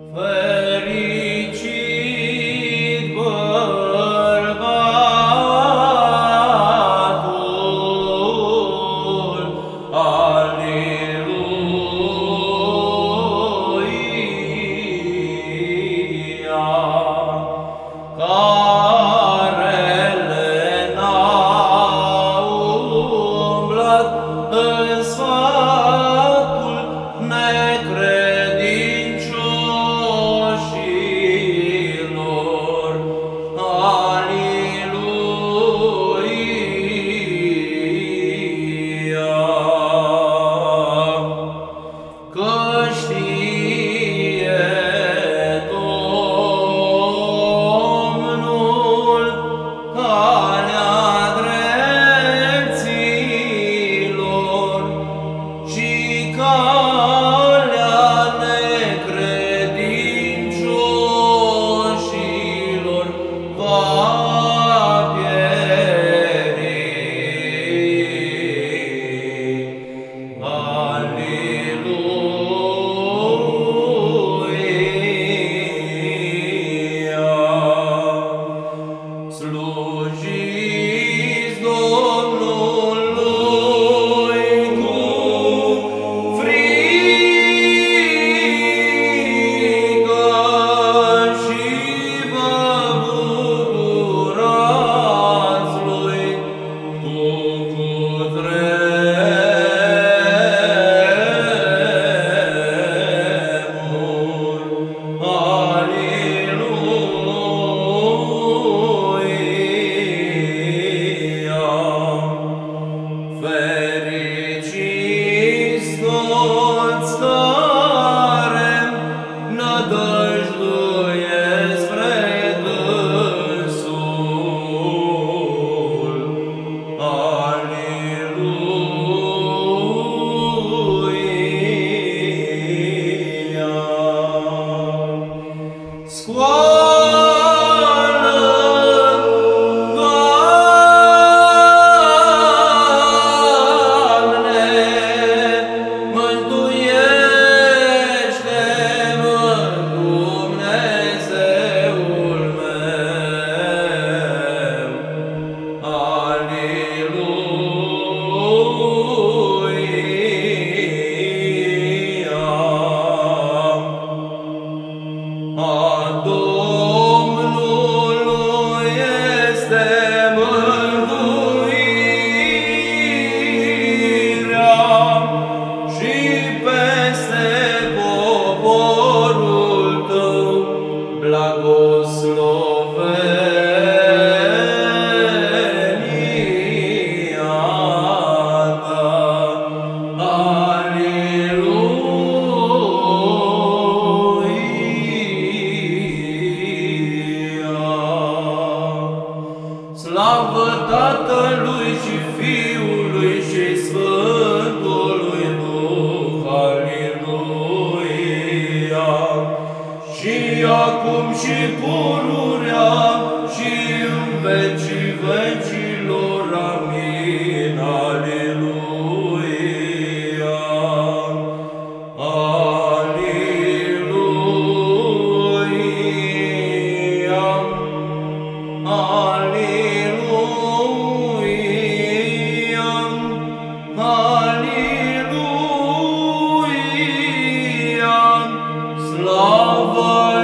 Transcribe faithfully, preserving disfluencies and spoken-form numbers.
Fericit bărbatul, Aleluia, care n-a umblat în sfatul necredincioșilor. Aleluia, că știe Domnul calea drepților și calea necredincioșilor va pieri. Aleluia, slujiți Domnului cu frică și vă bucurați Lui cu cutremur. Aleluia, fericiți toți care nădăjduiesc spre Dânsul. Aleluia, scoală, Doamne, mântuiește-mă, Dumnezeul meu. Aleluia, a Domnului este mântuirea și peste poporul tău blagoslovenia ta. Aleluia, slavă Tatălui și Fiului și Sfântului Duh. Aleluia, și acum și pururea și în vecii vecilor. Amin. Aleluia, aleluia, aleluia, aleluia, slavă